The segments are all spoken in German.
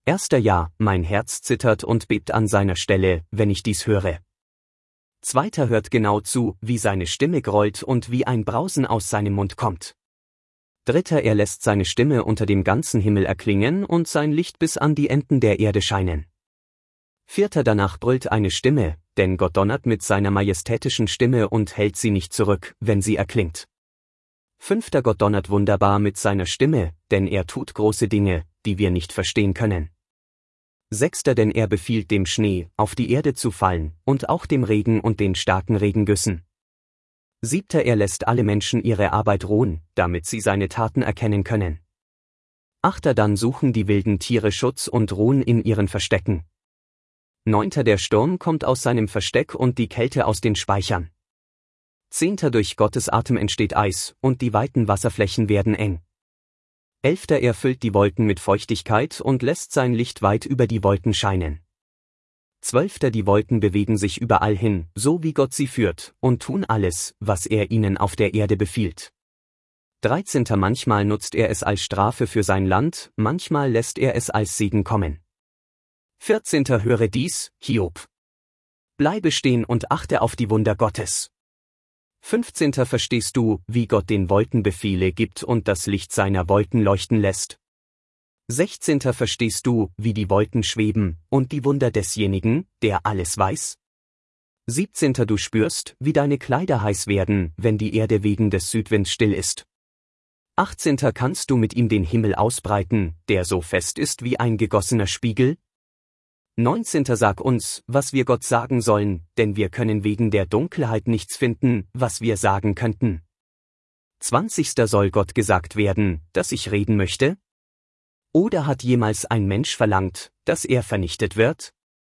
Ja, mein Herz zittert und bebt an seiner Stelle, wenn ich dies höre. 2. Hört genau zu, wie seine Stimme grollt und wie ein Brausen aus seinem Mund kommt. 3. Er lässt seine Stimme unter dem ganzen Himmel erklingen und sein Licht bis an die Enden der Erde scheinen. 4. Danach brüllt eine Stimme, denn Gott donnert mit seiner majestätischen Stimme und hält sie nicht zurück, wenn sie erklingt. 5. Gott donnert wunderbar mit seiner Stimme, denn er tut große Dinge, die wir nicht verstehen können. 6. Denn er befiehlt dem Schnee, auf die Erde zu fallen, und auch dem Regen und den starken Regengüssen. 7. Er lässt alle Menschen ihre Arbeit ruhen, damit sie seine Taten erkennen können. 8. Dann suchen die wilden Tiere Schutz und ruhen in ihren Verstecken. 9. Der Sturm kommt aus seinem Versteck und die Kälte aus den Speichern. 10. Durch Gottes Atem entsteht Eis, und die weiten Wasserflächen werden eng. 11. Er füllt die Wolken mit Feuchtigkeit und lässt sein Licht weit über die Wolken scheinen. 12. Die Wolken bewegen sich überall hin, so wie Gott sie führt, und tun alles, was er ihnen auf der Erde befiehlt. 13. Manchmal nutzt er es als Strafe für sein Land, manchmal lässt er es als Segen kommen. 14. Höre dies, Hiob. Bleibe stehen und achte auf die Wunder Gottes. 15. Verstehst du, wie Gott den Wolken Befehle gibt und das Licht seiner Wolken leuchten lässt? 16. Verstehst du, wie die Wolken schweben, und die Wunder desjenigen, der alles weiß? 17. Du spürst, wie deine Kleider heiß werden, wenn die Erde wegen des Südwinds still ist. 18. Kannst du mit ihm den Himmel ausbreiten, der so fest ist wie ein gegossener Spiegel? 19. Sag uns, was wir Gott sagen sollen, denn wir können wegen der Dunkelheit nichts finden, was wir sagen könnten. 20. Soll Gott gesagt werden, dass ich reden möchte? Oder hat jemals ein Mensch verlangt, dass er vernichtet wird?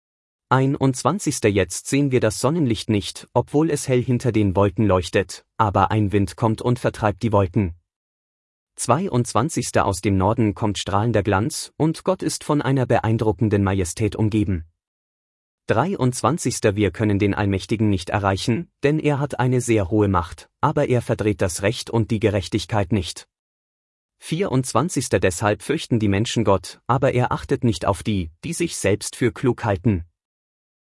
21. Jetzt sehen wir das Sonnenlicht nicht, obwohl es hell hinter den Wolken leuchtet, aber ein Wind kommt und vertreibt die Wolken. 22. Aus dem Norden kommt strahlender Glanz, und Gott ist von einer beeindruckenden Majestät umgeben. 23. Wir können den Allmächtigen nicht erreichen, denn er hat eine sehr hohe Macht, aber er verdreht das Recht und die Gerechtigkeit nicht. 24. Deshalb fürchten die Menschen Gott, aber er achtet nicht auf die, die sich selbst für klug halten.